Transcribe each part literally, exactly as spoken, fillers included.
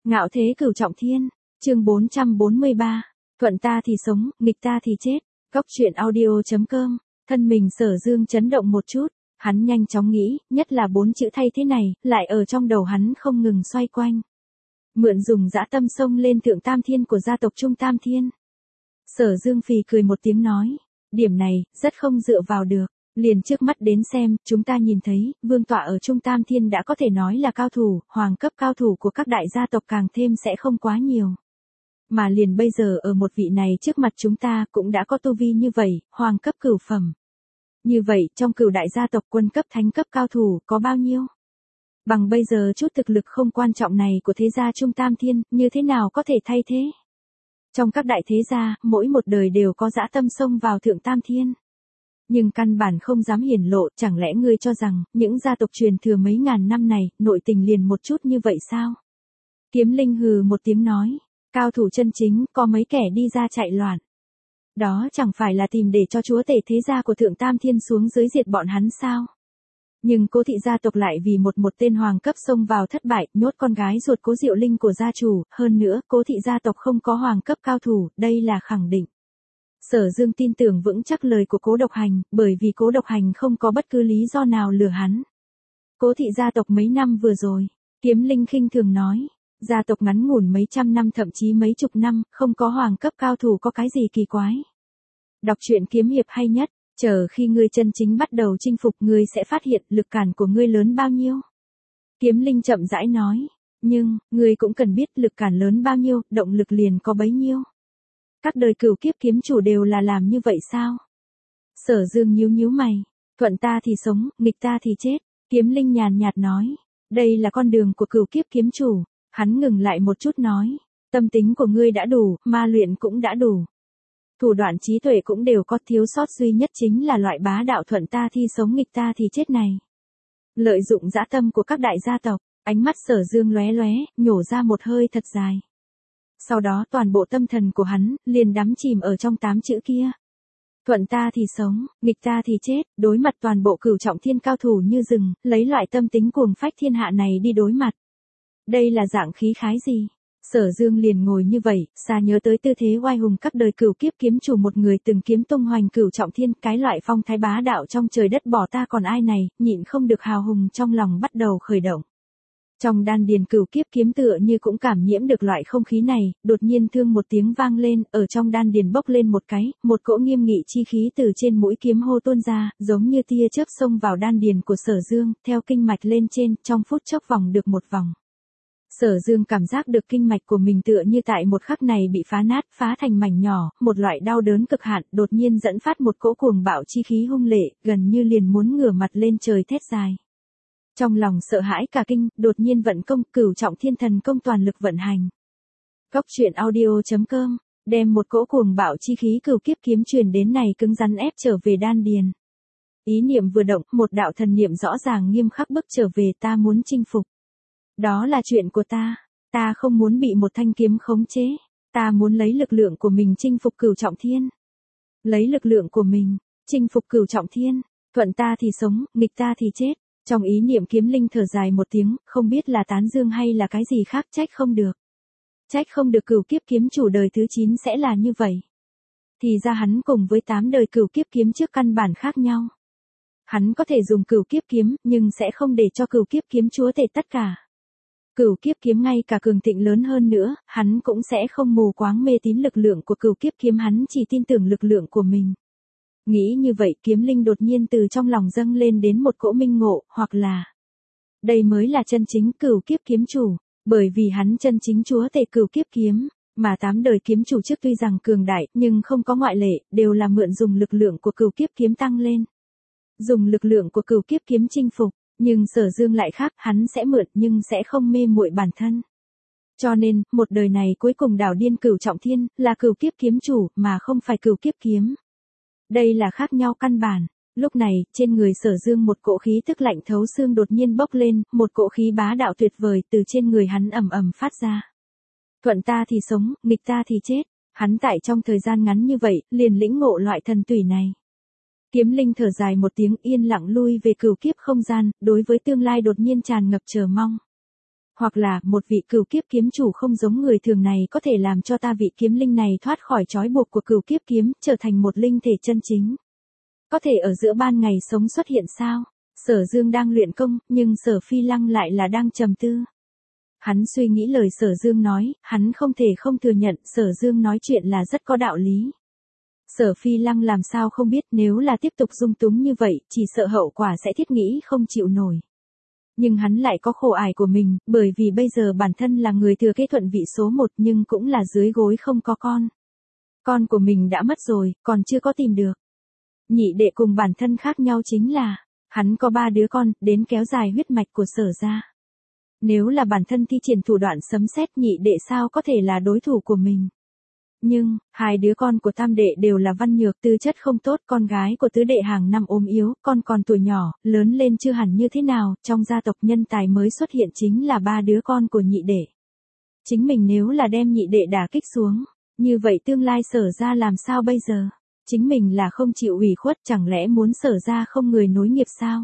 Ngạo thế cửu trọng thiên, chương bốn trăm bốn mươi ba, thuận ta thì sống, nghịch ta thì chết. Góc truyện audio chấm com, thân mình Sở Dương chấn động một chút, hắn nhanh chóng nghĩ, nhất là bốn chữ thay thế này, lại ở trong đầu hắn không ngừng xoay quanh. Mượn dùng dã tâm xông lên thượng tam thiên của gia tộc Trung Tam Thiên. Sở Dương phì cười một tiếng nói, điểm này, rất không dựa vào được. Liền trước mắt đến xem, chúng ta nhìn thấy, vương tọa ở Trung Tam Thiên đã có thể nói là cao thủ, hoàng cấp cao thủ của các đại gia tộc càng thêm sẽ không quá nhiều. Mà liền bây giờ ở một vị này trước mặt chúng ta cũng đã có tu vi như vậy, hoàng cấp cửu phẩm. Như vậy, trong cửu đại gia tộc quân cấp thánh cấp cao thủ có bao nhiêu? Bằng bây giờ chút thực lực không quan trọng này của thế gia Trung Tam Thiên, như thế nào có thể thay thế? Trong các đại thế gia, mỗi một đời đều có dã tâm xông vào thượng Tam Thiên. Nhưng căn bản không dám hiển lộ, chẳng lẽ ngươi cho rằng, những gia tộc truyền thừa mấy ngàn năm này, nội tình liền một chút như vậy sao? Kiếm Linh hừ một tiếng nói, cao thủ chân chính, có mấy kẻ đi ra chạy loạn. Đó chẳng phải là tìm để cho chúa tể thế gia của thượng Tam Thiên xuống dưới diệt bọn hắn sao? Nhưng Cố thị gia tộc lại vì một một tên hoàng cấp xông vào thất bại, nhốt con gái ruột Cố Diệu Linh của gia chủ, hơn nữa, Cố thị gia tộc không có hoàng cấp cao thủ, đây là khẳng định. Sở Dương tin tưởng vững chắc lời của Cố Độc Hành, bởi vì Cố Độc Hành không có bất cứ lý do nào lừa hắn. Cố thị gia tộc mấy năm vừa rồi, Kiếm Linh khinh thường nói, gia tộc ngắn ngủn mấy trăm năm thậm chí mấy chục năm, không có hoàng cấp cao thủ có cái gì kỳ quái. Đọc truyện kiếm hiệp hay nhất, chờ khi ngươi chân chính bắt đầu chinh phục ngươi sẽ phát hiện lực cản của ngươi lớn bao nhiêu. Kiếm Linh chậm rãi nói, nhưng, ngươi cũng cần biết lực cản lớn bao nhiêu, động lực liền có bấy nhiêu. Các đời cửu kiếp kiếm chủ đều là làm như vậy sao? Sở Dương nhíu nhíu mày, thuận ta thì sống, nghịch ta thì chết. Kiếm Linh nhàn nhạt nói, đây là con đường của cửu kiếp kiếm chủ. Hắn ngừng lại một chút nói, tâm tính của ngươi đã đủ, ma luyện cũng đã đủ. Thủ đoạn trí tuệ cũng đều có, thiếu sót duy nhất chính là loại bá đạo thuận ta thì sống nghịch ta thì chết này. Lợi dụng dã tâm của các đại gia tộc, ánh mắt Sở Dương lóe lóe, nhổ ra một hơi thật dài. Sau đó toàn bộ tâm thần của hắn, liền đắm chìm ở trong tám chữ kia. Thuận ta thì sống, nghịch ta thì chết, đối mặt toàn bộ cửu trọng thiên cao thủ như rừng, lấy loại tâm tính cuồng phách thiên hạ này đi đối mặt. Đây là dạng khí khái gì? Sở Dương liền ngồi như vậy, xa nhớ tới tư thế oai hùng các đời cửu kiếp kiếm chủ một người từng kiếm tung hoành cửu trọng thiên, cái loại phong thái bá đạo trong trời đất bỏ ta còn ai này, nhịn không được hào hùng trong lòng bắt đầu khởi động. Trong đan điền cửu kiếp kiếm tựa như cũng cảm nhiễm được loại không khí này, đột nhiên thương một tiếng vang lên, ở trong đan điền bốc lên một cái, một cỗ nghiêm nghị chi khí từ trên mũi kiếm hô tuôn ra, giống như tia chớp xông vào đan điền của Sở Dương, theo kinh mạch lên trên, trong phút chốc vòng được một vòng. Sở Dương cảm giác được kinh mạch của mình tựa như tại một khắc này bị phá nát, phá thành mảnh nhỏ, một loại đau đớn cực hạn, đột nhiên dẫn phát một cỗ cuồng bạo chi khí hung lệ, gần như liền muốn ngửa mặt lên trời thét dài. Trong lòng sợ hãi cả kinh, đột nhiên vận công, cửu trọng thiên thần công toàn lực vận hành. Góc truyện audio chấm com, đem một cỗ cuồng bạo chi khí cửu kiếp kiếm truyền đến này cứng rắn ép trở về đan điền. Ý niệm vừa động, một đạo thần niệm rõ ràng nghiêm khắc bước trở về, ta muốn chinh phục. Đó là chuyện của ta, ta không muốn bị một thanh kiếm khống chế, ta muốn lấy lực lượng của mình chinh phục cửu trọng thiên. Lấy lực lượng của mình, chinh phục cửu trọng thiên, thuận ta thì sống, nghịch ta thì chết. Trong ý niệm Kiếm Linh thở dài một tiếng, không biết là tán dương hay là cái gì khác, trách không được. Trách không được cửu kiếp kiếm chủ đời thứ chín sẽ là như vậy. Thì ra hắn cùng với tám đời cửu kiếp kiếm trước căn bản khác nhau. Hắn có thể dùng cửu kiếp kiếm, nhưng sẽ không để cho cửu kiếp kiếm chúa tể tất cả. Cửu kiếp kiếm ngay cả cường thịnh lớn hơn nữa, hắn cũng sẽ không mù quáng mê tín lực lượng của cửu kiếp kiếm, hắn chỉ tin tưởng lực lượng của mình. Nghĩ như vậy, Kiếm Linh đột nhiên từ trong lòng dâng lên đến một cỗ minh ngộ, hoặc là đây mới là chân chính cửu kiếp kiếm chủ, bởi vì hắn chân chính chúa tể cửu kiếp kiếm, mà tám đời kiếm chủ trước tuy rằng cường đại, nhưng không có ngoại lệ, đều là mượn dùng lực lượng của cửu kiếp kiếm tăng lên. Dùng lực lượng của cửu kiếp kiếm chinh phục, nhưng Sở Dương lại khác, hắn sẽ mượn nhưng sẽ không mê muội bản thân. Cho nên, một đời này cuối cùng đảo điên cửu trọng thiên, là cửu kiếp kiếm chủ, mà không phải cửu kiếp kiếm. Đây là khác nhau căn bản. Lúc này, trên người Sở Dương một cỗ khí tức lạnh thấu xương đột nhiên bốc lên, một cỗ khí bá đạo tuyệt vời từ trên người hắn ầm ầm phát ra. Thuận ta thì sống, nghịch ta thì chết. Hắn tại trong thời gian ngắn như vậy, liền lĩnh ngộ loại thần tùy này. Kiếm Linh thở dài một tiếng, yên lặng lui về cửu kiếp không gian, đối với tương lai đột nhiên tràn ngập chờ mong. Hoặc là, một vị cửu kiếp kiếm chủ không giống người thường này có thể làm cho ta vị kiếm linh này thoát khỏi trói buộc của cửu kiếp kiếm, trở thành một linh thể chân chính. Có thể ở giữa ban ngày sống xuất hiện sao? Sở Dương đang luyện công, nhưng Sở Phi Lăng lại là đang trầm tư. Hắn suy nghĩ lời Sở Dương nói, hắn không thể không thừa nhận Sở Dương nói chuyện là rất có đạo lý. Sở Phi Lăng làm sao không biết nếu là tiếp tục dung túng như vậy, chỉ sợ hậu quả sẽ thiết nghĩ không chịu nổi. Nhưng hắn lại có khổ ải của mình, bởi vì bây giờ bản thân là người thừa kế thuận vị số một nhưng cũng là dưới gối không có con. Con của mình đã mất rồi, còn chưa có tìm được. Nhị đệ cùng bản thân khác nhau chính là, hắn có ba đứa con, đến kéo dài huyết mạch của Sở gia. Nếu là bản thân thi triển thủ đoạn sấm sét, nhị đệ sao có thể là đối thủ của mình. Nhưng, hai đứa con của tam đệ đều là văn nhược, tư chất không tốt, con gái của tứ đệ hàng năm ốm yếu, con còn tuổi nhỏ, lớn lên chưa hẳn như thế nào, trong gia tộc nhân tài mới xuất hiện chính là ba đứa con của nhị đệ. Chính mình nếu là đem nhị đệ đả kích xuống, như vậy tương lai Sở gia làm sao bây giờ? Chính mình là không chịu ủy khuất, chẳng lẽ muốn Sở gia không người nối nghiệp sao?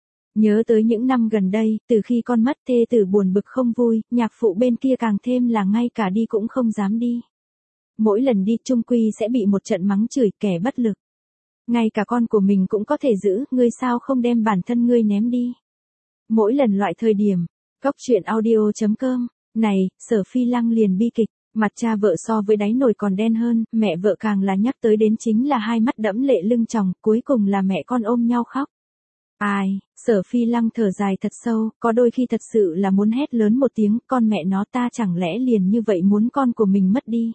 Nhớ tới những năm gần đây, từ khi con mất thê tử buồn bực không vui, nhạc phụ bên kia càng thêm là ngay cả đi cũng không dám đi. Mỗi lần đi chung quy sẽ bị một trận mắng chửi, kẻ bất lực. Ngay cả con của mình cũng có thể giữ, ngươi sao không đem bản thân ngươi ném đi. Mỗi lần loại thời điểm, góc truyện audio chấm com, này, Sở Phi Lăng liền bi kịch, mặt cha vợ so với đáy nồi còn đen hơn, mẹ vợ càng là nhắc tới đến chính là hai mắt đẫm lệ lưng tròng, cuối cùng là mẹ con ôm nhau khóc. Ai, Sở Phi Lăng thở dài thật sâu, có đôi khi thật sự là muốn hét lớn một tiếng, con mẹ nó ta chẳng lẽ liền như vậy muốn con của mình mất đi.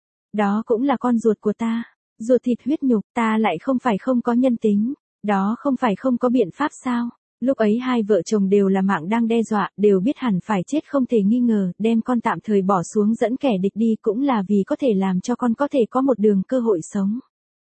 Đó cũng là con ruột của ta, ruột thịt huyết nhục, ta lại không phải không có nhân tính, đó không phải không có biện pháp sao. Lúc ấy hai vợ chồng đều là mạng đang đe dọa, đều biết hẳn phải chết không thể nghi ngờ, đem con tạm thời bỏ xuống dẫn kẻ địch đi cũng là vì có thể làm cho con có thể có một đường cơ hội sống.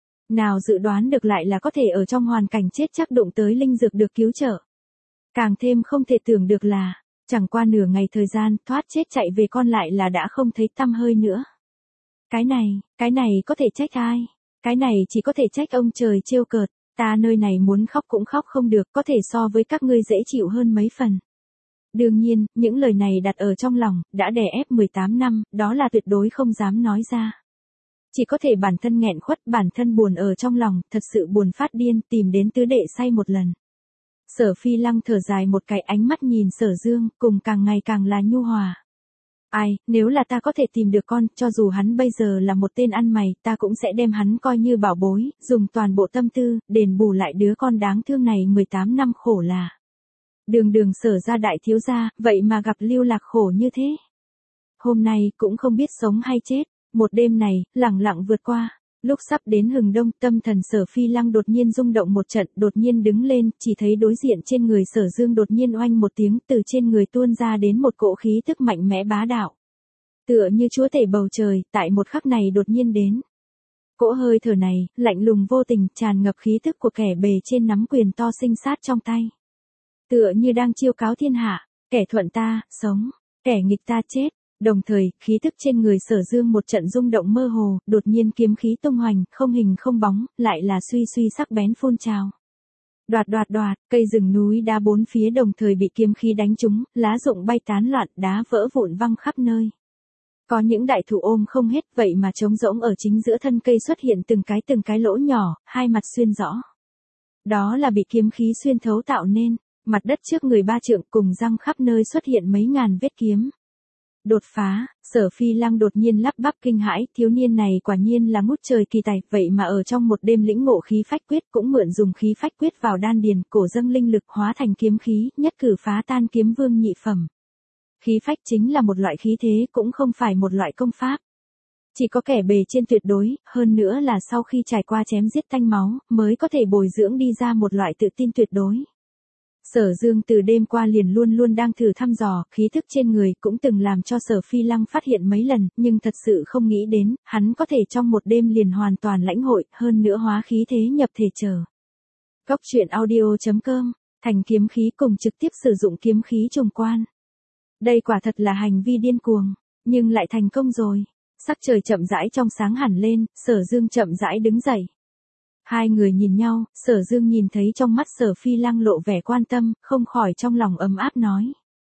Nào dự đoán được lại là có thể ở trong hoàn cảnh chết chắc đụng tới linh dược được cứu trợ. Càng thêm không thể tưởng được là, chẳng qua nửa ngày thời gian, thoát chết chạy về con lại là đã không thấy tăm hơi nữa. Cái này, cái này có thể trách ai? Cái này chỉ có thể trách ông trời trêu cợt, ta nơi này muốn khóc cũng khóc không được, có thể so với các ngươi dễ chịu hơn mấy phần. Đương nhiên, những lời này đặt ở trong lòng, đã đè ép mười tám năm, đó là tuyệt đối không dám nói ra. Chỉ có thể bản thân nghẹn khuất, bản thân buồn ở trong lòng, thật sự buồn phát điên, tìm đến tứ đệ say một lần. Sở Phi Lăng thở dài một cái, ánh mắt nhìn Sở Dương, cùng càng ngày càng là nhu hòa. Ai, nếu là ta có thể tìm được con, cho dù hắn bây giờ là một tên ăn mày, ta cũng sẽ đem hắn coi như bảo bối, dùng toàn bộ tâm tư, đền bù lại đứa con đáng thương này mười tám năm khổ là. Đường đường Sở gia đại thiếu gia, vậy mà gặp lưu lạc khổ như thế. Hôm nay, cũng không biết sống hay chết, một đêm này, lẳng lặng vượt qua. Lúc sắp đến hừng đông, tâm thần Sở Phi Lăng đột nhiên rung động một trận, đột nhiên đứng lên, chỉ thấy đối diện trên người Sở Dương đột nhiên oanh một tiếng, từ trên người tuôn ra đến một cỗ khí tức mạnh mẽ bá đạo. Tựa như chúa tể bầu trời, tại một khắc này đột nhiên đến. Cỗ hơi thở này, lạnh lùng vô tình, tràn ngập khí tức của kẻ bề trên nắm quyền to sinh sát trong tay. Tựa như đang chiêu cáo thiên hạ, kẻ thuận ta, sống, kẻ nghịch ta chết. Đồng thời, khí tức trên người Sở Dương một trận rung động mơ hồ, đột nhiên kiếm khí tung hoành, không hình không bóng, lại là suy suy sắc bén phun trào. Đoạt đoạt đoạt, cây rừng núi đá bốn phía đồng thời bị kiếm khí đánh trúng, lá rụng bay tán loạn, đá vỡ vụn văng khắp nơi. Có những đại thụ ôm không hết, vậy mà trống rỗng ở chính giữa thân cây xuất hiện từng cái từng cái lỗ nhỏ, hai mặt xuyên rõ. Đó là bị kiếm khí xuyên thấu tạo nên, mặt đất trước người ba trượng cùng răng khắp nơi xuất hiện mấy ngàn vết kiếm. Đột phá, Sở Phi Lăng đột nhiên lắp bắp kinh hãi, thiếu niên này quả nhiên là ngút trời kỳ tài, vậy mà ở trong một đêm lĩnh ngộ khí phách quyết, cũng mượn dùng khí phách quyết vào đan điền, cổ dâng linh lực hóa thành kiếm khí, nhất cử phá tan kiếm vương nhị phẩm. Khí phách chính là một loại khí thế, cũng không phải một loại công pháp. Chỉ có kẻ bề trên tuyệt đối, hơn nữa là sau khi trải qua chém giết tanh máu, mới có thể bồi dưỡng đi ra một loại tự tin tuyệt đối. Sở Dương từ đêm qua liền luôn luôn đang thử thăm dò, khí thức trên người cũng từng làm cho Sở Phi Lăng phát hiện mấy lần, nhưng thật sự không nghĩ đến, hắn có thể trong một đêm liền hoàn toàn lãnh hội, hơn nữa hóa khí thế nhập thể trở. Góc truyện audio chấm com, thành kiếm khí cùng trực tiếp sử dụng kiếm khí trùng quan. Đây quả thật là hành vi điên cuồng, nhưng lại thành công rồi. Sắc trời chậm rãi trong sáng hẳn lên, Sở Dương chậm rãi đứng dậy. Hai người nhìn nhau, Sở Dương nhìn thấy trong mắt Sở Phi Lăng lộ vẻ quan tâm, không khỏi trong lòng ấm áp nói.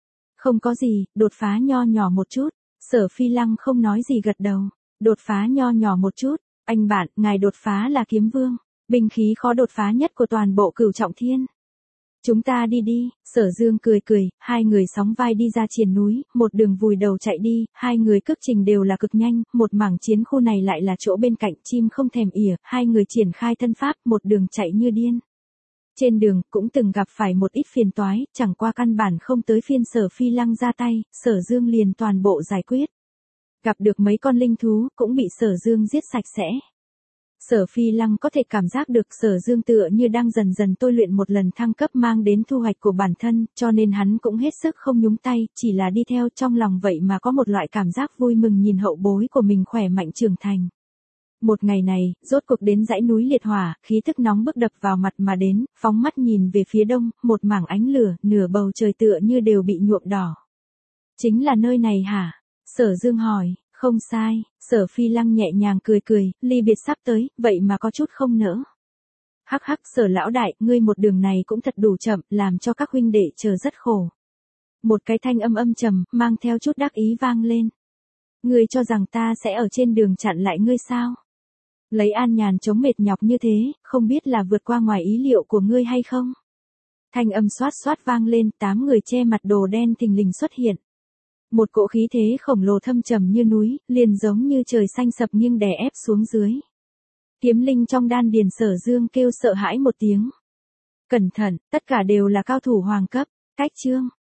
Không có gì, đột phá nho nhỏ một chút. Sở Phi Lăng không nói gì gật đầu. Đột phá nho nhỏ một chút. Anh bạn, ngài đột phá là kiếm vương. Binh khí khó đột phá nhất của toàn bộ Cửu Trọng Thiên. Chúng ta đi đi, Sở Dương cười cười, hai người sóng vai đi ra triền núi, một đường vùi đầu chạy đi, hai người cước trình đều là cực nhanh, một mảng chiến khu này lại là chỗ bên cạnh chim không thèm ỉa, hai người triển khai thân pháp, một đường chạy như điên. Trên đường, cũng từng gặp phải một ít phiền toái, chẳng qua căn bản không tới phiên Sở Phi Lăng ra tay, Sở Dương liền toàn bộ giải quyết. Gặp được mấy con linh thú, cũng bị Sở Dương giết sạch sẽ. Sở Phi Lăng có thể cảm giác được Sở Dương tựa như đang dần dần tôi luyện một lần thăng cấp mang đến thu hoạch của bản thân, cho nên hắn cũng hết sức không nhúng tay, chỉ là đi theo trong lòng vậy mà có một loại cảm giác vui mừng nhìn hậu bối của mình khỏe mạnh trưởng thành. Một ngày này, rốt cuộc đến dãy núi liệt hỏa, khí thức nóng bức đập vào mặt mà đến, phóng mắt nhìn về phía đông, một mảng ánh lửa, nửa bầu trời tựa như đều bị nhuộm đỏ. Chính là nơi này hả? Sở Dương hỏi. Không sai, Sở Phi Lăng nhẹ nhàng cười cười, ly biệt sắp tới, vậy mà có chút không nỡ. Hắc hắc, Sở lão đại, ngươi một đường này cũng thật đủ chậm, làm cho các huynh đệ chờ rất khổ. Một cái thanh âm âm trầm, mang theo chút đắc ý vang lên. Ngươi cho rằng ta sẽ ở trên đường chặn lại ngươi sao? Lấy an nhàn chống mệt nhọc như thế, không biết là vượt qua ngoài ý liệu của ngươi hay không? Thanh âm xoát xoát vang lên, tám người che mặt đồ đen thình lình xuất hiện. Một cỗ khí thế khổng lồ thâm trầm như núi, liền giống như trời xanh sập nghiêng đè ép xuống dưới. Kiếm linh trong đan điền Sở Dương kêu sợ hãi một tiếng. Cẩn thận, tất cả đều là cao thủ hoàng cấp. Cách chương.